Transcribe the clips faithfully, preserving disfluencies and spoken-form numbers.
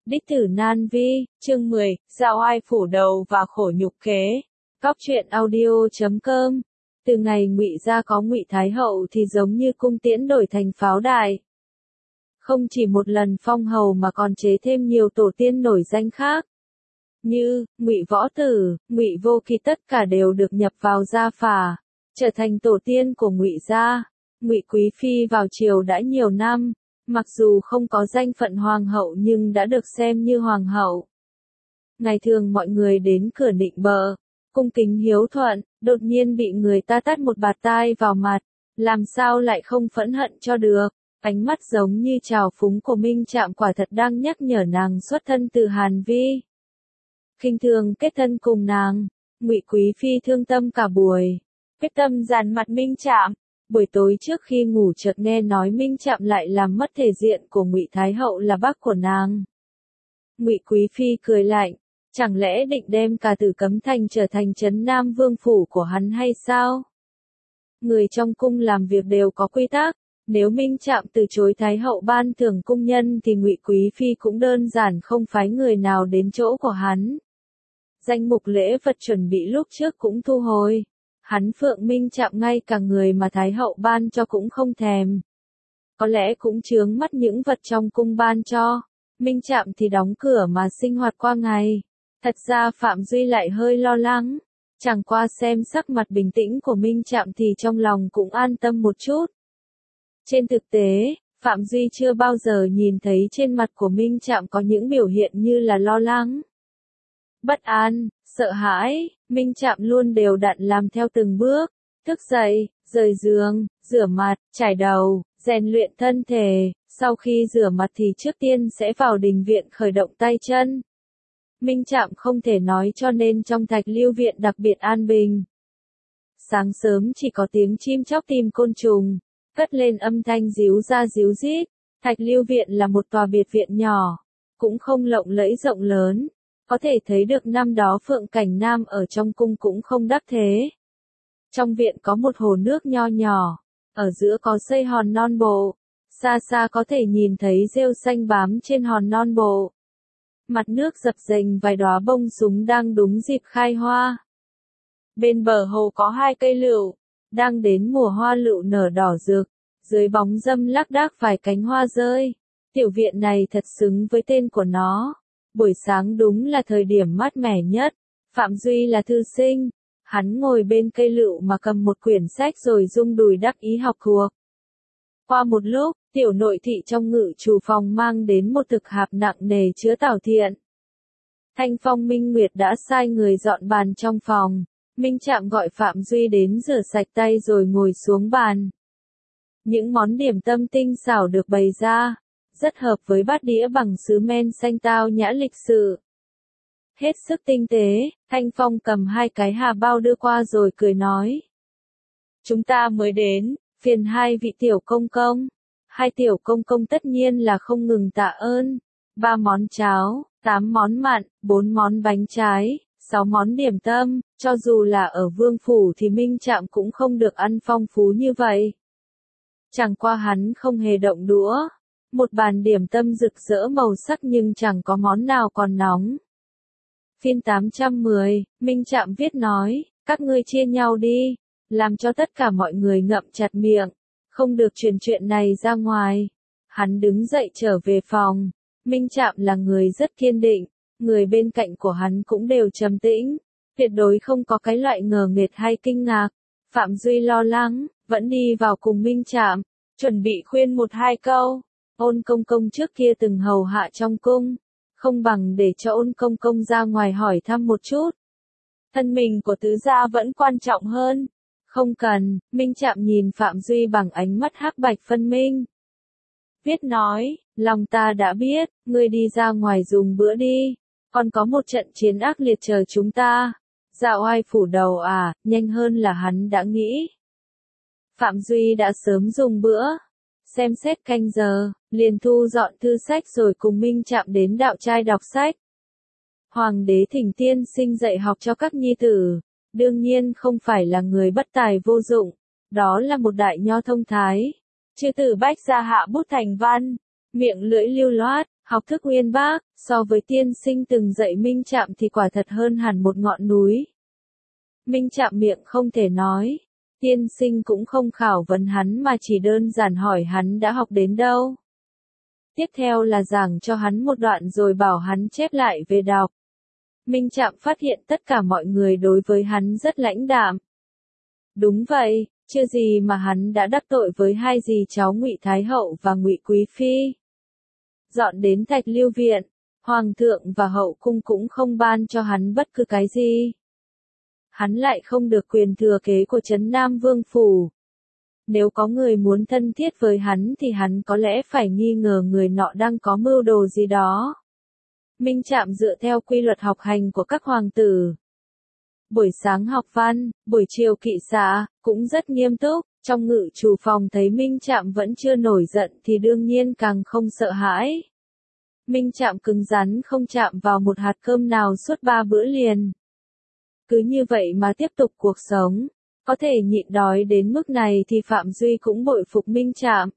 Đích tử nan vi, chương mười, Dạo ai phủ đầu và khổ nhục kế. Cóc truyện audio chấm com. Từ ngày Ngụy gia có Ngụy Thái hậu thì giống như cung tiễn đổi thành pháo đài. Không chỉ một lần phong hầu mà còn chế thêm nhiều tổ tiên nổi danh khác. Như, Ngụy Võ Tử, Ngụy Vô Kỵ tất cả đều được nhập vào gia phả, trở thành tổ tiên của Ngụy gia. Ngụy Quý Phi vào triều đã nhiều năm. Mặc dù không có danh phận hoàng hậu nhưng đã được xem như hoàng hậu. Ngày thường mọi người đến cửa nịnh bợ, cung kính hiếu thuận, đột nhiên bị người ta tát một bạt tai vào mặt, làm sao lại không phẫn hận cho được. Ánh mắt giống như trào phúng của Minh Trạm quả thật đang nhắc nhở nàng xuất thân từ Hàn Vi. Khinh thường kết thân cùng nàng, Ngụy Quý Phi thương tâm cả buổi, quyết tâm dàn mặt Minh Trạm. Buổi tối trước khi ngủ chợt nghe nói Minh Trạm lại làm mất thể diện của Ngụy Thái hậu là bác của nàng. Ngụy Quý Phi cười lạnh, chẳng lẽ định đem cả Tử Cấm Thành trở thành trấn Nam Vương phủ của hắn hay sao? Người trong cung làm việc đều có quy tắc, nếu Minh Trạm từ chối Thái hậu ban thưởng cung nhân thì Ngụy Quý Phi cũng đơn giản không phái người nào đến chỗ của hắn. Danh mục lễ vật chuẩn bị lúc trước cũng thu hồi. Hắn Phượng Minh Trạm ngay cả người mà Thái hậu ban cho cũng không thèm. Có lẽ cũng chướng mắt những vật trong cung ban cho. Minh Trạm thì đóng cửa mà sinh hoạt qua ngày. Thật ra Phạm Duy lại hơi lo lắng. Chẳng qua xem sắc mặt bình tĩnh của Minh Trạm thì trong lòng cũng an tâm một chút. Trên thực tế, Phạm Duy chưa bao giờ nhìn thấy trên mặt của Minh Trạm có những biểu hiện như là lo lắng, bất an, sợ hãi. Minh Trạm luôn đều đặn làm theo từng bước, thức dậy, rời giường, rửa mặt, chải đầu, rèn luyện thân thể, sau khi rửa mặt thì trước tiên sẽ vào đình viện khởi động tay chân. Minh Trạm không thể nói cho nên trong Thạch Lưu Viện đặc biệt an bình. Sáng sớm chỉ có tiếng chim chóc tìm côn trùng, cất lên âm thanh ríu ra ríu rít. Thạch Lưu Viện là một tòa biệt viện nhỏ, cũng không lộng lẫy rộng lớn. Có thể thấy được năm đó Phượng Cảnh Nam ở trong cung cũng không đắc thế. Trong viện có một hồ nước nho nhỏ, ở giữa có xây hòn non bộ, xa xa có thể nhìn thấy rêu xanh bám trên hòn non bộ. Mặt nước dập dềnh vài đóa bông súng đang đúng dịp khai hoa. Bên bờ hồ có hai cây lựu, đang đến mùa hoa lựu nở đỏ rực, dưới bóng râm lác đác vài cánh hoa rơi. Tiểu viện này thật xứng với tên của nó. Buổi sáng đúng là thời điểm mát mẻ nhất. Phạm Duy là thư sinh. Hắn ngồi bên cây lựu mà cầm một quyển sách rồi rung đùi đắc ý học thuộc. Qua một lúc, tiểu nội thị trong ngự chủ phòng mang đến một thực hạp nặng nề chứa tảo thiện. Thanh Phong Minh Nguyệt đã sai người dọn bàn trong phòng. Minh Trạm gọi Phạm Duy đến rửa sạch tay rồi ngồi xuống bàn. Những món điểm tâm tinh xảo được bày ra, rất hợp với bát đĩa bằng sứ men xanh tao nhã lịch sự. Hết sức tinh tế, Thanh Phong cầm hai cái hà bao đưa qua rồi cười nói. Chúng ta mới đến, phiền hai vị tiểu công công. Hai tiểu công công tất nhiên là không ngừng tạ ơn. Ba món cháo, tám món mặn, bốn món bánh trái, sáu món điểm tâm, cho dù là ở vương phủ thì Minh Trạm cũng không được ăn phong phú như vậy. Chẳng qua hắn không hề động đũa. Một bàn điểm tâm rực rỡ màu sắc nhưng chẳng có món nào còn nóng. Phiên tám trăm mười, Minh Trạm viết nói, các ngươi chia nhau đi, làm cho tất cả mọi người ngậm chặt miệng, không được truyền chuyện này ra ngoài. Hắn đứng dậy trở về phòng. Minh Trạm là người rất kiên định, người bên cạnh của hắn cũng đều trầm tĩnh, tuyệt đối không có cái loại ngờ nghệch hay kinh ngạc. Phạm Duy lo lắng, vẫn đi vào cùng Minh Trạm, chuẩn bị khuyên một hai câu. Ôn công công trước kia từng hầu hạ trong cung, không bằng để cho ôn công công ra ngoài hỏi thăm một chút. Thân mình của tứ gia vẫn quan trọng hơn. Không cần, Minh Trạm nhìn Phạm Duy bằng ánh mắt hắc bạch phân minh. Viết nói, lòng ta đã biết, ngươi đi ra ngoài dùng bữa đi, còn có một trận chiến ác liệt chờ chúng ta. Dạo ai phủ đầu à, nhanh hơn là hắn đã nghĩ. Phạm Duy đã sớm dùng bữa. Xem xét canh giờ, liền thu dọn thư sách rồi cùng Minh Trạm đến đạo trai đọc sách. Hoàng đế thỉnh tiên sinh dạy học cho các nhi tử, đương nhiên không phải là người bất tài vô dụng, đó là một đại nho thông thái. Chư tử bách gia hạ bút thành văn, miệng lưỡi lưu loát, Học thức uyên bác, so với tiên sinh từng dạy Minh Trạm thì quả thật hơn hẳn một ngọn núi. Minh Trạm miệng không thể nói. Tiên sinh cũng không khảo vấn hắn mà chỉ đơn giản hỏi hắn đã học đến đâu. Tiếp theo là giảng cho hắn một đoạn rồi bảo hắn chép lại về đọc. Minh Trạm phát hiện tất cả mọi người đối với hắn rất lãnh đạm. Đúng vậy, chưa gì mà hắn đã đắc tội với hai dì cháu Ngụy Thái Hậu và Ngụy Quý Phi. Dọn đến Thạch Lưu Viện, Hoàng thượng và hậu cung cũng không ban cho hắn bất cứ cái gì. Hắn lại không được quyền thừa kế của Trấn Nam Vương Phủ. Nếu có người muốn thân thiết với hắn thì hắn có lẽ phải nghi ngờ người nọ đang có mưu đồ gì đó. Minh Trạm dựa theo quy luật học hành của các hoàng tử. Buổi sáng học văn, buổi chiều kỵ xạ, cũng rất nghiêm túc. Trong ngự chủ phòng thấy Minh Trạm vẫn chưa nổi giận thì đương nhiên càng không sợ hãi. Minh Trạm cứng rắn không chạm vào một hạt cơm nào suốt ba bữa liền. Cứ như vậy mà tiếp tục cuộc sống. Có thể nhịn đói đến mức này thì Phạm Duy cũng bội phục Minh Trạm.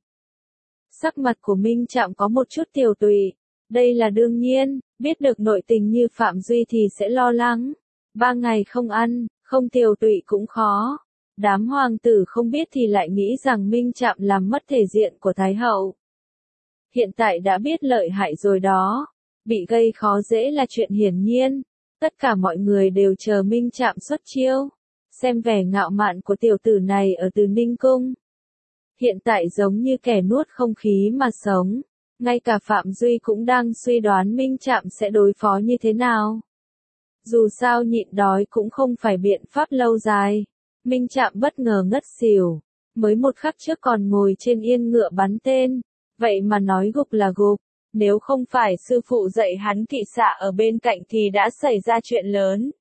Sắc mặt của Minh Trạm có một chút tiều tụy. Đây là đương nhiên, biết được nội tình như Phạm Duy thì sẽ lo lắng. Ba ngày không ăn, không tiều tụy cũng khó. Đám hoàng tử không biết thì lại nghĩ rằng Minh Trạm làm mất thể diện của Thái Hậu. Hiện tại đã biết lợi hại rồi đó. Bị gây khó dễ là chuyện hiển nhiên. Tất cả mọi người đều chờ Minh Trạm xuất chiêu. Xem vẻ ngạo mạn của tiểu tử này ở Từ Ninh Cung. Hiện tại giống như kẻ nuốt không khí mà sống. Ngay cả Phạm Duy cũng đang suy đoán Minh Trạm sẽ đối phó như thế nào. Dù sao nhịn đói cũng không phải biện pháp lâu dài. Minh Trạm bất ngờ ngất xỉu. Mới một khắc trước còn ngồi trên yên ngựa bắn tên. Vậy mà nói gục là gục. Nếu không phải sư phụ dạy hắn kỵ xạ ở bên cạnh thì đã xảy ra chuyện lớn.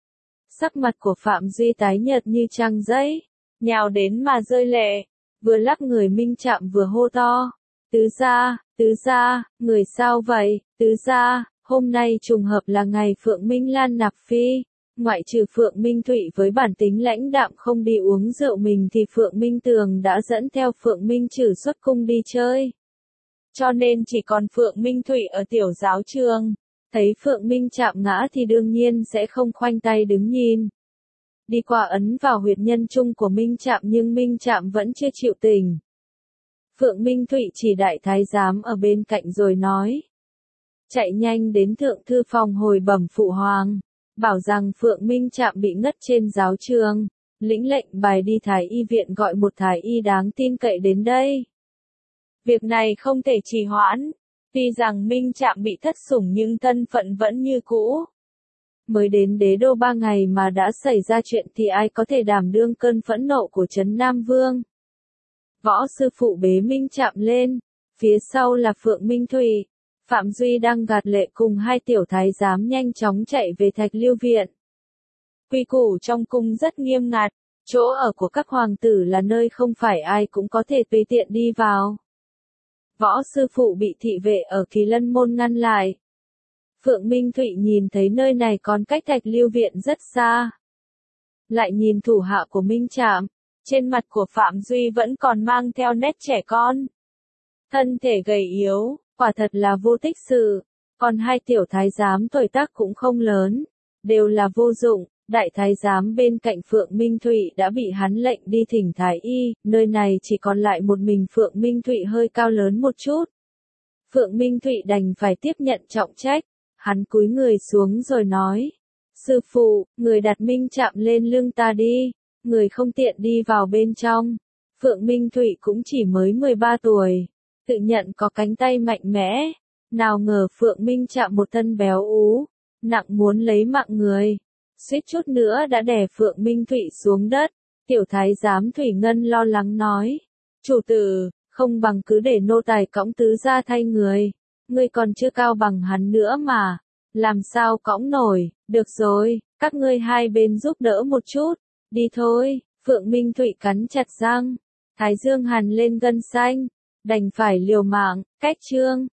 Sắc mặt của Phạm Duy tái nhợt như trang giấy. Nhào đến mà rơi lệ. Vừa lắc người Minh Trạm vừa hô to. Tứ gia, tứ gia, người sao vậy, tứ gia, hôm nay trùng hợp là ngày Phượng Minh Lan nạp phi. Ngoại trừ Phượng Minh Thụy với bản tính lãnh đạm không đi uống rượu mình thì Phượng Minh Tường đã dẫn theo Phượng Minh Trử xuất cung đi chơi. Cho nên chỉ còn Phượng Minh Thụy ở tiểu giáo trường. Thấy Phượng Minh Trạm ngã thì đương nhiên sẽ không khoanh tay đứng nhìn. Đi qua ấn vào huyệt nhân trung của Minh Trạm nhưng Minh Trạm vẫn chưa chịu tỉnh. Phượng Minh Thụy chỉ đại thái giám ở bên cạnh rồi nói. Chạy nhanh đến thượng thư phòng hồi bẩm phụ hoàng. Bảo rằng Phượng Minh Trạm bị ngất trên giáo trường. Lĩnh lệnh bài đi thái y viện gọi một thái y đáng tin cậy đến đây. Việc này không thể trì hoãn. Tuy rằng Minh Trạm bị thất sủng nhưng thân phận vẫn như cũ. Mới đến đế đô ba ngày mà đã xảy ra chuyện thì ai có thể đảm đương cơn phẫn nộ của Trấn Nam Vương. Võ sư phụ bế Minh Trạm lên. Phía sau là Phượng Minh Thụy. Phạm Duy đang gạt lệ cùng hai tiểu thái giám nhanh chóng chạy về Thạch Lưu Viện. Quy củ trong cung rất nghiêm ngặt. Chỗ ở của các hoàng tử là nơi không phải ai cũng có thể tùy tiện đi vào. Võ sư phụ bị thị vệ ở Kỳ Lân Môn ngăn lại. Phượng Minh Thụy nhìn thấy nơi này còn cách Thạch Lưu Viện rất xa. Lại nhìn thủ hạ của Minh Trạm. Trên mặt của Phạm Duy vẫn còn mang theo nét trẻ con. Thân thể gầy yếu, quả thật là vô tích sự. Còn hai tiểu thái giám tuổi tác cũng không lớn. Đều là vô dụng. Đại thái giám bên cạnh Phượng Minh Thụy đã bị hắn lệnh đi thỉnh thái y. Nơi này chỉ còn lại một mình Phượng Minh Thụy hơi cao lớn một chút. Phượng Minh Thụy đành phải tiếp nhận trọng trách. Hắn cúi người xuống rồi nói. Sư phụ, người đặt Minh Trạm lên lưng ta đi. Người không tiện đi vào bên trong. Phượng Minh Thụy cũng chỉ mới mười ba tuổi. Tự nhận có cánh tay mạnh mẽ. Nào ngờ Phượng Minh Trạm một thân béo ú. Nặng muốn lấy mạng người. Suýt chút nữa đã đè Phượng Minh Thụy xuống đất. Tiểu thái giám Thủy Ngân lo lắng nói. Chủ tử, không bằng cứ để nô tài cõng tứ gia thay người. Ngươi còn chưa cao bằng hắn nữa mà. Làm sao cõng nổi, được rồi, các ngươi hai bên giúp đỡ một chút. Đi thôi, Phượng Minh Thụy cắn chặt răng. Thái dương hằn lên gân xanh. Đành phải liều mạng, cách chương.